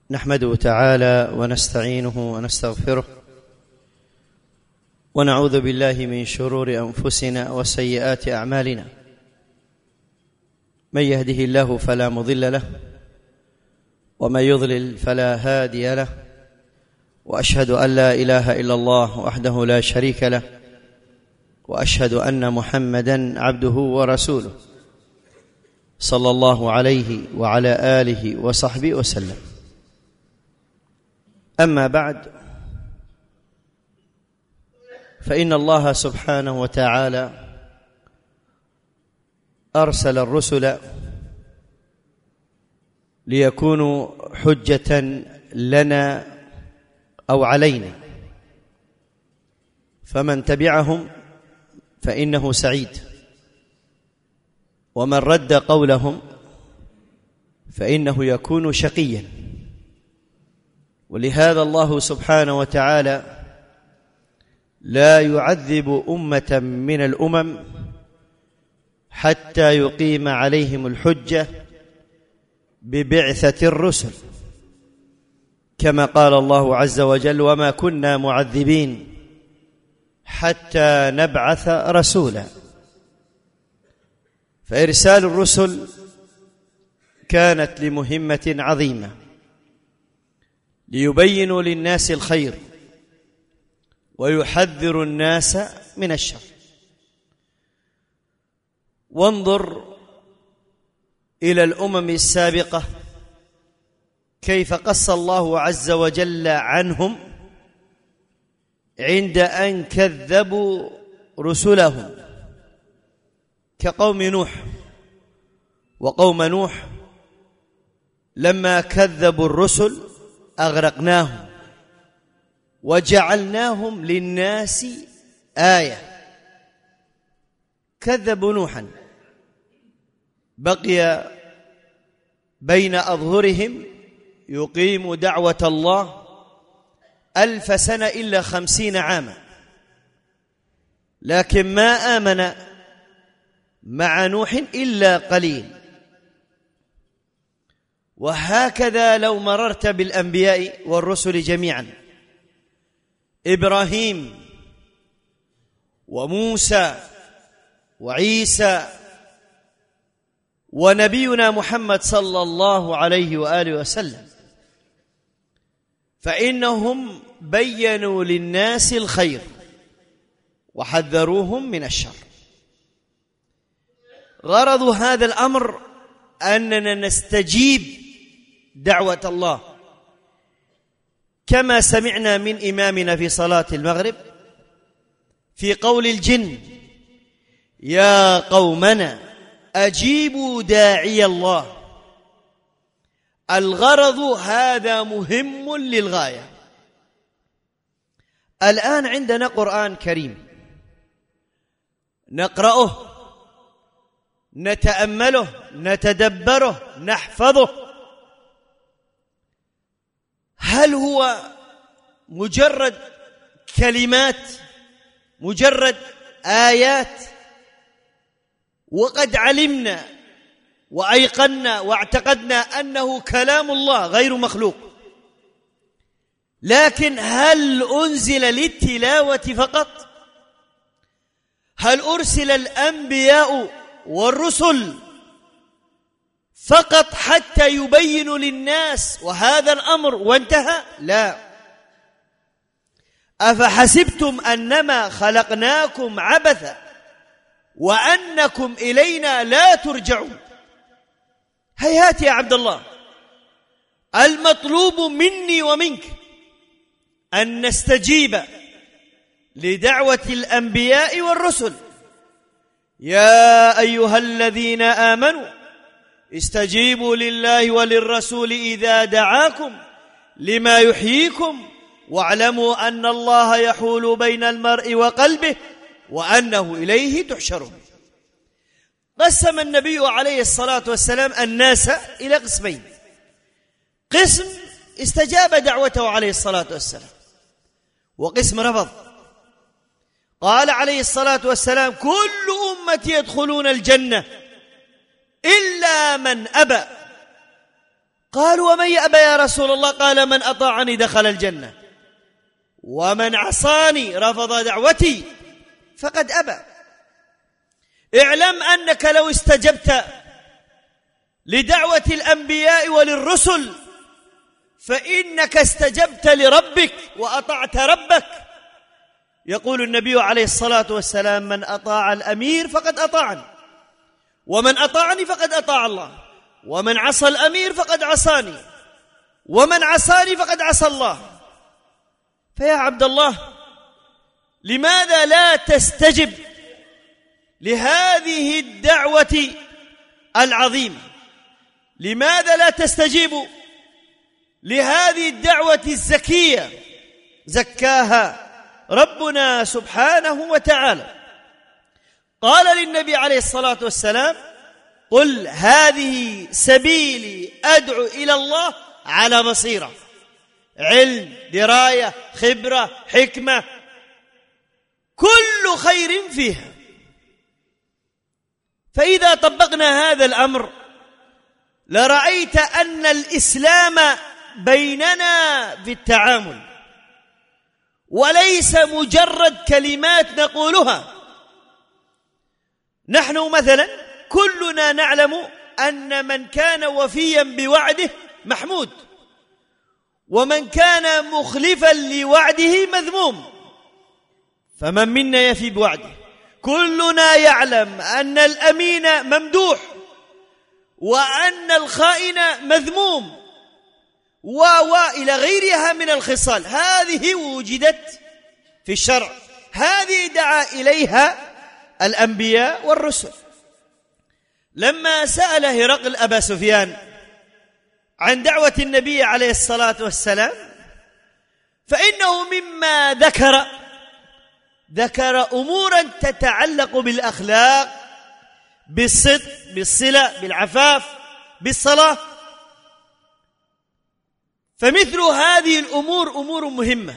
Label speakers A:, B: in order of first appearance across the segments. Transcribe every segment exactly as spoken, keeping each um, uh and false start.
A: نحمده تعالى ونستعينه ونستغفره ونعوذ بالله من شرور أنفسنا وسيئات أعمالنا. من يهده الله فلا مضل له ومن يضلل فلا هادي له، وأشهد أن لا إله إلا الله وحده لا شريك له، وأشهد أن محمدًا عبده ورسوله صلى الله عليه وعلى آله وصحبه وسلم. أما بعد، فإن الله سبحانه وتعالى أرسل الرسل ليكونوا حجة لنا أو علينا، فمن تبعهم فإنه سعيد، ومن رد قولهم فإنه يكون شقيا. ولهذا الله سبحانه وتعالى لا يعذب أمة من الأمم حتى يقيم عليهم الحجة ببعثة الرسل، كما قال الله عز وجل: وما كنا معذبين حتى نبعث رسولا. فإرسال الرسل كانت لمهمة عظيمة، ليبينوا للناس الخير ويحذروا الناس من الشر. وانظر إلى الأمم السابقة كيف قص الله عز وجل عنهم عند أن كذبوا رسلهم، كقوم نوح. وقوم نوح لما كذبوا الرسل أغرقناهم وجعلناهم للناس آية. كذبوا نوحا، بقي بين أظهرهم يقيم دعوة الله ألف سنة إلا خمسين عاما، لكن ما آمن مع نوح إلا قليل. وهكذا لو مررت بالأنبياء والرسل جميعا، إبراهيم وموسى وعيسى ونبينا محمد صلى الله عليه وآله وسلم، فإنهم بيّنوا للناس الخير وحذروهم من الشر. غرض هذا الأمر أننا نستجيب دعوة الله، كما سمعنا من إمامنا في صلاة المغرب في قول الجن: يا قومنا أجيبوا داعي الله. الغرض هذا مهم للغاية. الآن عندنا قرآن كريم نقرأه، نتأمله، نتدبره، نحفظه. هل هو مجرد كلمات، مجرد آيات؟ وقد علمنا وأيقنا واعتقدنا أنه كلام الله غير مخلوق، لكن هل أنزل للتلاوة فقط؟ هل أرسل الأنبياء والرسل فقط حتى يبينوا للناس وهذا الأمر وانتهى؟ لا. أفحسبتم أنما خلقناكم عبثا وأنكم إلينا لا ترجعون؟ هيهات يا عبد الله. المطلوب مني ومنك أن نستجيب لدعوة الأنبياء والرسل. يا أيها الذين آمنوا استجيبوا لله وللرسول إذا دعاكم لما يحييكم واعلموا أن الله يحول بين المرء وقلبه وأنه إليه تحشرون. قسم النبي عليه الصلاة والسلام الناس إلى قسمين: قسم استجاب دعوته عليه الصلاة والسلام، وقسم رفض. قال عليه الصلاة والسلام: كل أمتي يدخلون الجنة إلا من أبى. قالوا ومن يأبى يا رسول الله؟ قال من أطاعني دخل الجنة ومن عصاني رفض دعوتي فقد أبى. اعلم أنك لو استجبت لدعوة الأنبياء وللرسل فإنك استجبت لربك وأطعت ربك. يقول النبي عليه الصلاة والسلام من أطاع الأمير فقد أطاعني، ومن أطاعني فقد أطاع الله، ومن عصى الأمير فقد عصاني، ومن عصاني فقد عصى الله. فيا عبد الله، لماذا لا تستجب لهذه الدعوة العظيمة؟ لماذا لا تستجيب لهذه الدعوة الزكية؟ زكاها ربنا سبحانه وتعالى. قال للنبي عليه الصلاة والسلام قل هذه سبيلي أدعو إلى الله على بصيرة، علم، دراية، خبرة، حكمة، كل خير فيها. فإذا طبقنا هذا الأمر لرأيت أن الإسلام بيننا في التعامل، وليس مجرد كلمات نقولها. نحن مثلا كلنا نعلم أن من كان وفيا بوعده محمود، ومن كان مخلفا لوعده مذموم. فمن منا يفي بوعده؟ كلنا يعلم أن الأمين ممدوح وأن الخائن مذموم وإلى غيرها من الخصال. هذه وجدت في الشرع، هذه دعا إليها الأنبياء والرسل. لما سأل هرقل أبا سفيان عن دعوة النبي عليه الصلاة والسلام فإنه مما ذكر ذكر أمورا تتعلق بالأخلاق، بالصدق، بالصلة، بالعفاف، بالصلاة. فمثل هذه الأمور أمور مهمة،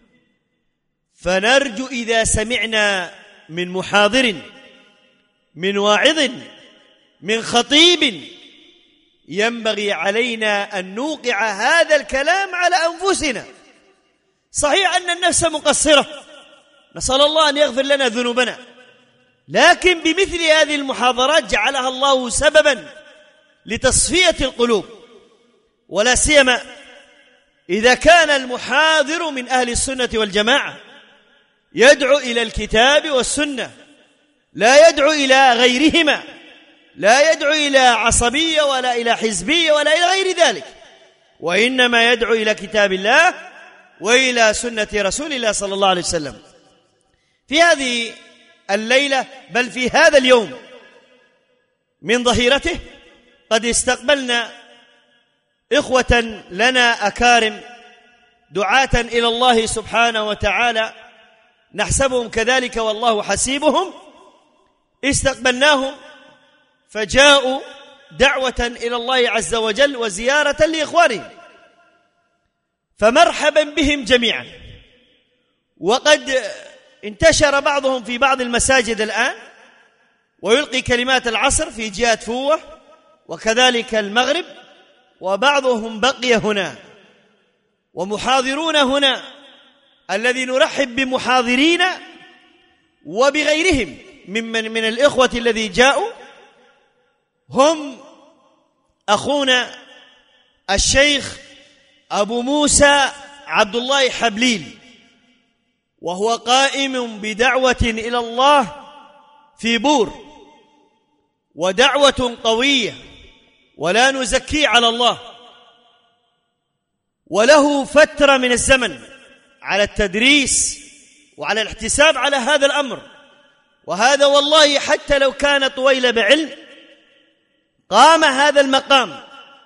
A: فنرجو إذا سمعنا من محاضر، من واعظ، من خطيب، ينبغي علينا أن نوقع هذا الكلام على أنفسنا. صحيح أن النفس مقصرة، نسأل الله أن يغفر لنا ذنوبنا، لكن بمثل هذه المحاضرات جعلها الله سببا لتصفية القلوب، ولا سيما إذا كان المحاضر من أهل السنة والجماعة يدعو إلى الكتاب والسنة، لا يدعو إلى غيرهما، لا يدعو إلى عصبية ولا إلى حزبية ولا إلى غير ذلك، وإنما يدعو إلى كتاب الله وإلى سنة رسول الله صلى الله عليه وسلم. في هذه الليلة بل في هذا اليوم من ظهيرته قد استقبلنا إخوة لنا أكارم دعاة إلى الله سبحانه وتعالى، نحسبهم كذلك والله حسيبهم. استقبلناهم فجاءوا دعوة إلى الله عز وجل وزيارة لإخوانهم، فمرحبا بهم جميعا. وقد انتشر بعضهم في بعض المساجد الآن ويلقي كلمات العصر في جهة فوة وكذلك المغرب، وبعضهم بقي هنا ومحاضرون هنا. الذي نرحب بمحاضرين وبغيرهم ممن من الإخوة الذي جاءوا هم أخونا الشيخ أبو موسى عبد الله حبليل، وهو قائم بدعوة إلى الله في بور، ودعوة قوية ولا نزكي على الله، وله فترة من الزمن على التدريس وعلى الاحتساب على هذا الأمر. وهذا والله حتى لو كان طويل بعلم قام هذا المقام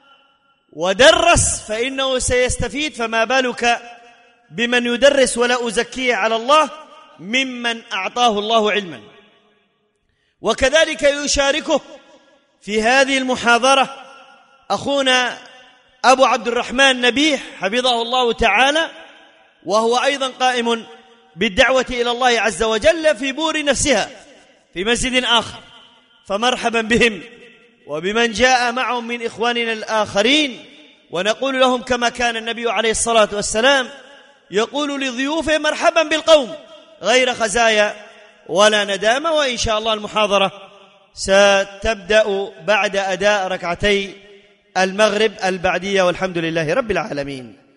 A: ودرس فإنه سيستفيد، فما بالك بمن يدرس ولا أزكيه على الله ممن أعطاه الله علما. وكذلك يشاركه في هذه المحاضرة أخونا أبو عبد الرحمن نبيح حفظه الله تعالى، وهو أيضا قائم بالدعوة إلى الله عز وجل في بور نفسها في مسجد آخر. فمرحبا بهم وبمن جاء معهم من إخواننا الآخرين،
B: ونقول لهم كما كان النبي عليه الصلاة والسلام يقول لضيوفه: مرحبا بالقوم غير خزايا ولا ندامة. وإن شاء الله المحاضرة ستبدأ بعد أداء ركعتي المغرب البعدية، والحمد لله رب العالمين.